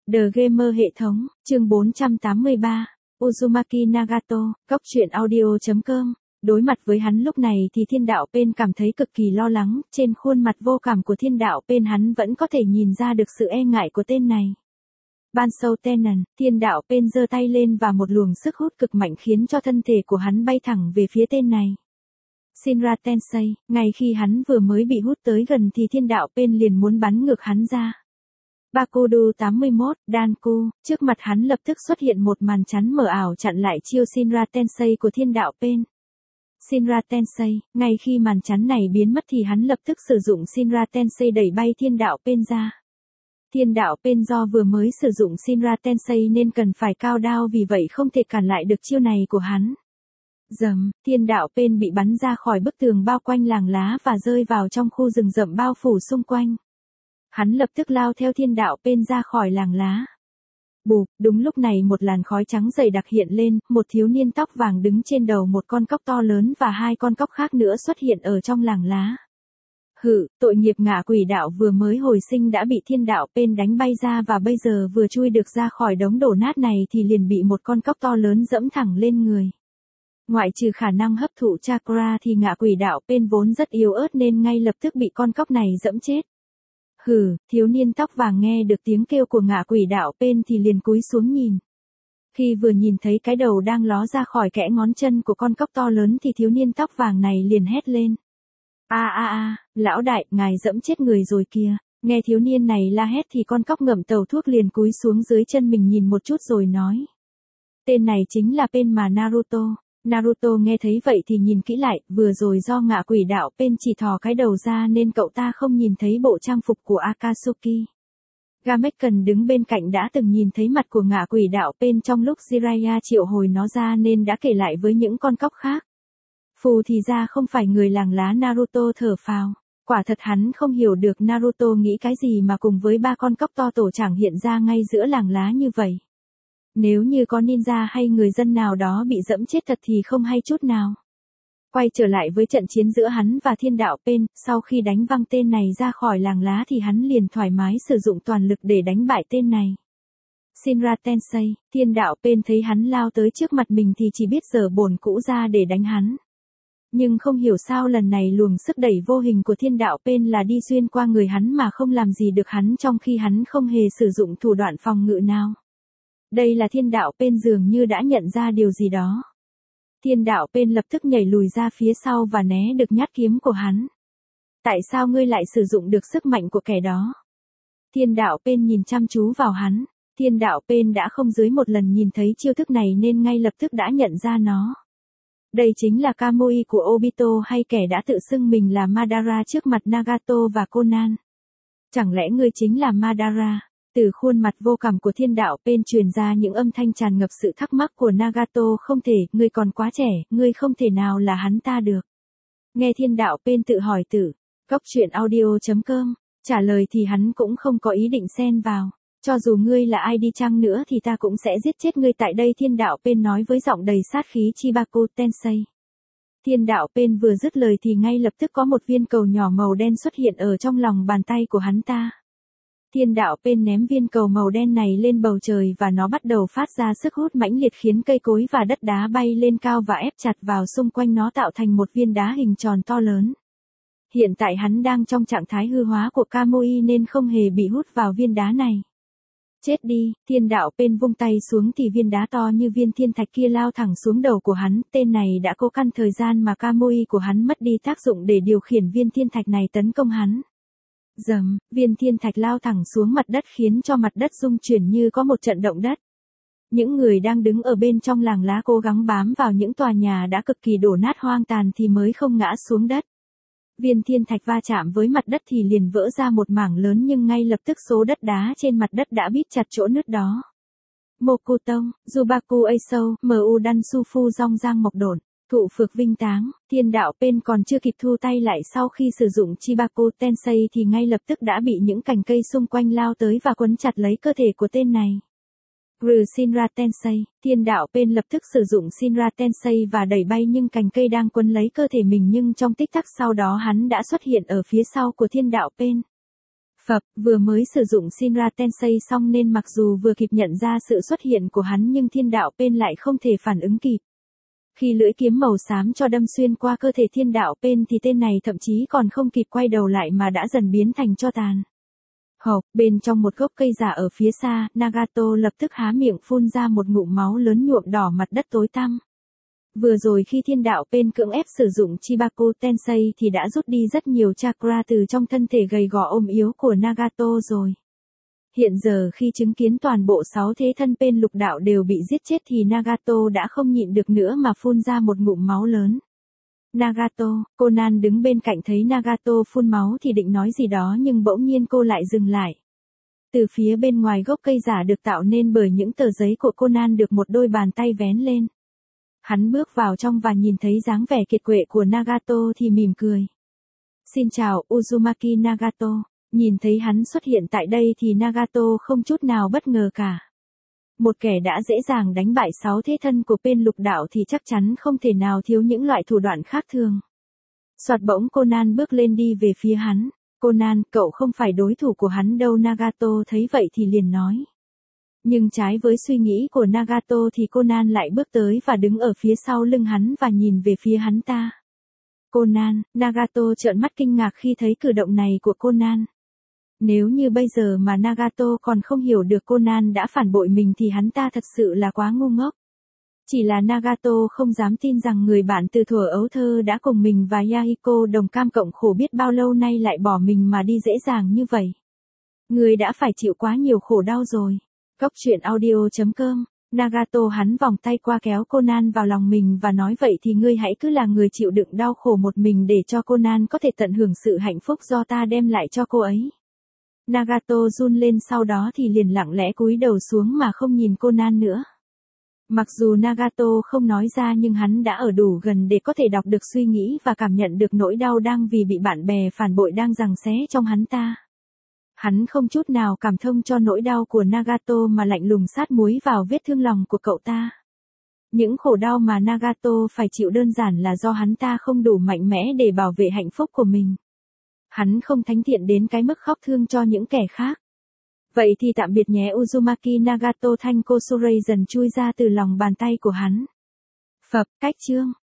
The Gamer hệ thống, chương 483, Uzumaki Nagato, góc truyện audio.com. Đối mặt với hắn lúc này thì thiên đạo Pain cảm thấy cực kỳ lo lắng, trên khuôn mặt vô cảm của thiên đạo Pain hắn vẫn có thể nhìn ra được sự e ngại của tên này. Ban sâu Tenon, thiên đạo Pain giơ tay lên và một luồng sức hút cực mạnh khiến cho thân thể của hắn bay thẳng về phía tên này. Shinra Tensei, ngay khi hắn vừa mới bị hút tới gần thì thiên đạo Pain liền muốn bắn ngược hắn ra. Bakudu 81, Danku, trước mặt hắn lập tức xuất hiện một màn chắn mờ ảo chặn lại chiêu Shinra Tensei của thiên đạo Pain. Shinra Tensei, ngay khi màn chắn này biến mất thì hắn lập tức sử dụng Shinra Tensei đẩy bay thiên đạo Pain ra. Thiên đạo Pain do vừa mới sử dụng Shinra Tensei nên cần phải cao đao vì vậy không thể cản lại được chiêu này của hắn. Dầm, thiên đạo Pain bị bắn ra khỏi bức tường bao quanh làng lá và rơi vào trong khu rừng rậm bao phủ xung quanh. Hắn lập tức lao theo thiên đạo Pain ra khỏi làng lá. Bụp, đúng lúc này một làn khói trắng dày đặc hiện lên, một thiếu niên tóc vàng đứng trên đầu một con cóc to lớn và hai con cóc khác nữa xuất hiện ở trong làng lá. Hự, tội nghiệp ngạ quỷ đạo vừa mới hồi sinh đã bị thiên đạo Pain đánh bay ra và bây giờ vừa chui được ra khỏi đống đổ nát này thì liền bị một con cóc to lớn dẫm thẳng lên người. Ngoại trừ khả năng hấp thụ chakra thì ngạ quỷ đạo Pain vốn rất yếu ớt nên ngay lập tức bị con cóc này dẫm chết. Hừ, thiếu niên tóc vàng nghe được tiếng kêu của ngạ quỷ đạo Pain thì liền cúi xuống nhìn. Khi vừa nhìn thấy cái đầu đang ló ra khỏi kẽ ngón chân của con cóc to lớn thì thiếu niên tóc vàng này liền hét lên. Lão đại, ngài dẫm chết người rồi kìa. Nghe thiếu niên này la hét thì con cóc ngậm tàu thuốc liền cúi xuống dưới chân mình nhìn một chút rồi nói. Tên này chính là Pain mà Naruto. Naruto nghe thấy vậy thì nhìn kỹ lại, vừa rồi do ngạ quỷ đạo Pain chỉ thò cái đầu ra nên cậu ta không nhìn thấy bộ trang phục của Akatsuki. Gameken đứng bên cạnh đã từng nhìn thấy mặt của ngạ quỷ đạo Pain trong lúc Jiraiya triệu hồi nó ra nên đã kể lại với những con cóc khác. Phù thì ra không phải người làng lá. Naruto thở phào. Quả thật hắn không hiểu được Naruto nghĩ cái gì mà cùng với ba con cóc to tổ chảng hiện ra ngay giữa làng lá như vậy. Nếu như có ninja hay người dân nào đó bị dẫm chết thật thì không hay chút nào. Quay trở lại với trận chiến giữa hắn và thiên đạo Pain, sau khi đánh văng tên này ra khỏi làng lá thì hắn liền thoải mái sử dụng toàn lực để đánh bại tên này. Shinra Tensei, thiên đạo Pain thấy hắn lao tới trước mặt mình thì chỉ biết giở bổn cũ ra để đánh hắn. Nhưng không hiểu sao lần này luồng sức đẩy vô hình của thiên đạo Pain là đi xuyên qua người hắn mà không làm gì được hắn trong khi hắn không hề sử dụng thủ đoạn phòng ngự nào. Đây là thiên đạo Pain dường như đã nhận ra điều gì đó. Thiên đạo Pain lập tức nhảy lùi ra phía sau và né được nhát kiếm của hắn. Tại sao ngươi lại sử dụng được sức mạnh của kẻ đó? Thiên đạo Pain nhìn chăm chú vào hắn. Thiên đạo Pain đã không dưới một lần nhìn thấy chiêu thức này nên ngay lập tức đã nhận ra nó. Đây chính là Kamui của Obito hay kẻ đã tự xưng mình là Madara trước mặt Nagato và Conan. Chẳng lẽ ngươi chính là Madara? Từ khuôn mặt vô cảm của thiên đạo Pain truyền ra những âm thanh tràn ngập sự thắc mắc của Nagato. Không thể, ngươi còn quá trẻ, ngươi không thể nào là hắn ta được. Nghe thiên đạo Pain tự hỏi tự, góc truyện audio.com, trả lời thì hắn cũng không có ý định xen vào. Cho dù ngươi là ai đi chăng nữa thì ta cũng sẽ giết chết ngươi tại đây, thiên đạo Pain nói với giọng đầy sát khí. Chibaku Tensei. Thiên đạo Pain vừa dứt lời thì ngay lập tức có một viên cầu nhỏ màu đen xuất hiện ở trong lòng bàn tay của hắn ta. Thiên đạo Pain ném viên cầu màu đen này lên bầu trời và nó bắt đầu phát ra sức hút mãnh liệt khiến cây cối và đất đá bay lên cao và ép chặt vào xung quanh nó tạo thành một viên đá hình tròn to lớn. Hiện tại hắn đang trong trạng thái hư hóa của Kamui nên không hề bị hút vào viên đá này. Chết đi, thiên đạo Pain vung tay xuống thì viên đá to như viên thiên thạch kia lao thẳng xuống đầu của hắn. Tên này đã cố căn thời gian mà Kamui của hắn mất đi tác dụng để điều khiển viên thiên thạch này tấn công hắn. Dầm, viên thiên thạch lao thẳng xuống mặt đất khiến cho mặt đất rung chuyển như có một trận động đất. Những người đang đứng ở bên trong làng lá cố gắng bám vào những tòa nhà đã cực kỳ đổ nát hoang tàn thì mới không ngã xuống đất. Viên thiên thạch va chạm với mặt đất thì liền vỡ ra một mảng lớn nhưng ngay lập tức số đất đá trên mặt đất đã bít chặt chỗ nứt đó. Mokutong, Jubaku Eisou, Mu Dansufu Rong Giang Mộc Độn, thụ phược vinh táng. Thiên đạo Pain còn chưa kịp thu tay lại sau khi sử dụng Chibaku Tensei thì ngay lập tức đã bị những cành cây xung quanh lao tới và quấn chặt lấy cơ thể của tên này. Shinra Tensei, thiên đạo Pain lập tức sử dụng Shinra Tensei và đẩy bay nhưng cành cây đang quấn lấy cơ thể mình nhưng trong tích tắc sau đó hắn đã xuất hiện ở phía sau của thiên đạo Pain. Phập, vừa mới sử dụng Shinra Tensei xong nên mặc dù vừa kịp nhận ra sự xuất hiện của hắn nhưng thiên đạo Pain lại không thể phản ứng kịp. Khi lưỡi kiếm màu xám cho đâm xuyên qua cơ thể thiên đạo Pain thì tên này thậm chí còn không kịp quay đầu lại mà đã dần biến thành tro tàn. Hộc, bên trong một gốc cây giả ở phía xa, Nagato lập tức há miệng phun ra một ngụm máu lớn nhuộm đỏ mặt đất tối tăm. Vừa rồi khi thiên đạo Pain cưỡng ép sử dụng Chibaku Tensei thì đã rút đi rất nhiều chakra từ trong thân thể gầy gò ôm yếu của Nagato rồi. Hiện giờ khi chứng kiến toàn bộ 6 thế thân Pain lục đạo đều bị giết chết thì Nagato đã không nhịn được nữa mà phun ra một ngụm máu lớn. Nagato, Conan đứng bên cạnh thấy Nagato phun máu thì định nói gì đó nhưng bỗng nhiên cô lại dừng lại. Từ phía bên ngoài gốc cây giả được tạo nên bởi những tờ giấy của Conan được một đôi bàn tay vén lên. Hắn bước vào trong và nhìn thấy dáng vẻ kiệt quệ của Nagato thì mỉm cười. Xin chào Uzumaki Nagato, nhìn thấy hắn xuất hiện tại đây thì Nagato không chút nào bất ngờ cả. Một kẻ đã dễ dàng đánh bại 6 thế thân của Pain lục đạo thì chắc chắn không thể nào thiếu những loại thủ đoạn khác thường. Soạt bỗng Conan bước lên đi về phía hắn. Conan, cậu không phải đối thủ của hắn đâu. Nagato thấy vậy thì liền nói. Nhưng trái với suy nghĩ của Nagato thì Conan lại bước tới và đứng ở phía sau lưng hắn và nhìn về phía hắn ta. Conan, Nagato trợn mắt kinh ngạc khi thấy cử động này của Conan. Nếu như bây giờ mà Nagato còn không hiểu được Conan đã phản bội mình thì hắn ta thật sự là quá ngu ngốc. Chỉ là Nagato không dám tin rằng người bạn từ thuở ấu thơ đã cùng mình và Yahiko đồng cam cộng khổ biết bao lâu nay lại bỏ mình mà đi dễ dàng như vậy. Người đã phải chịu quá nhiều khổ đau rồi. Góc truyện audio.com, Nagato hắn vòng tay qua kéo Conan vào lòng mình và nói vậy thì ngươi hãy cứ là người chịu đựng đau khổ một mình để cho Conan có thể tận hưởng sự hạnh phúc do ta đem lại cho cô ấy. Nagato run lên sau đó thì liền lặng lẽ cúi đầu xuống mà không nhìn Conan nữa. Mặc dù Nagato không nói ra nhưng hắn đã ở đủ gần để có thể đọc được suy nghĩ và cảm nhận được nỗi đau đang vì bị bạn bè phản bội đang giằng xé trong hắn ta. Hắn không chút nào cảm thông cho nỗi đau của Nagato mà lạnh lùng sát muối vào vết thương lòng của cậu ta. Những khổ đau mà Nagato phải chịu đơn giản là do hắn ta không đủ mạnh mẽ để bảo vệ hạnh phúc của mình. Hắn không thánh thiện đến cái mức khóc thương cho những kẻ khác. Vậy thì tạm biệt nhé Uzumaki Nagato. Thanh Kosurei dần chui ra từ lòng bàn tay của hắn. Phập, cách chương.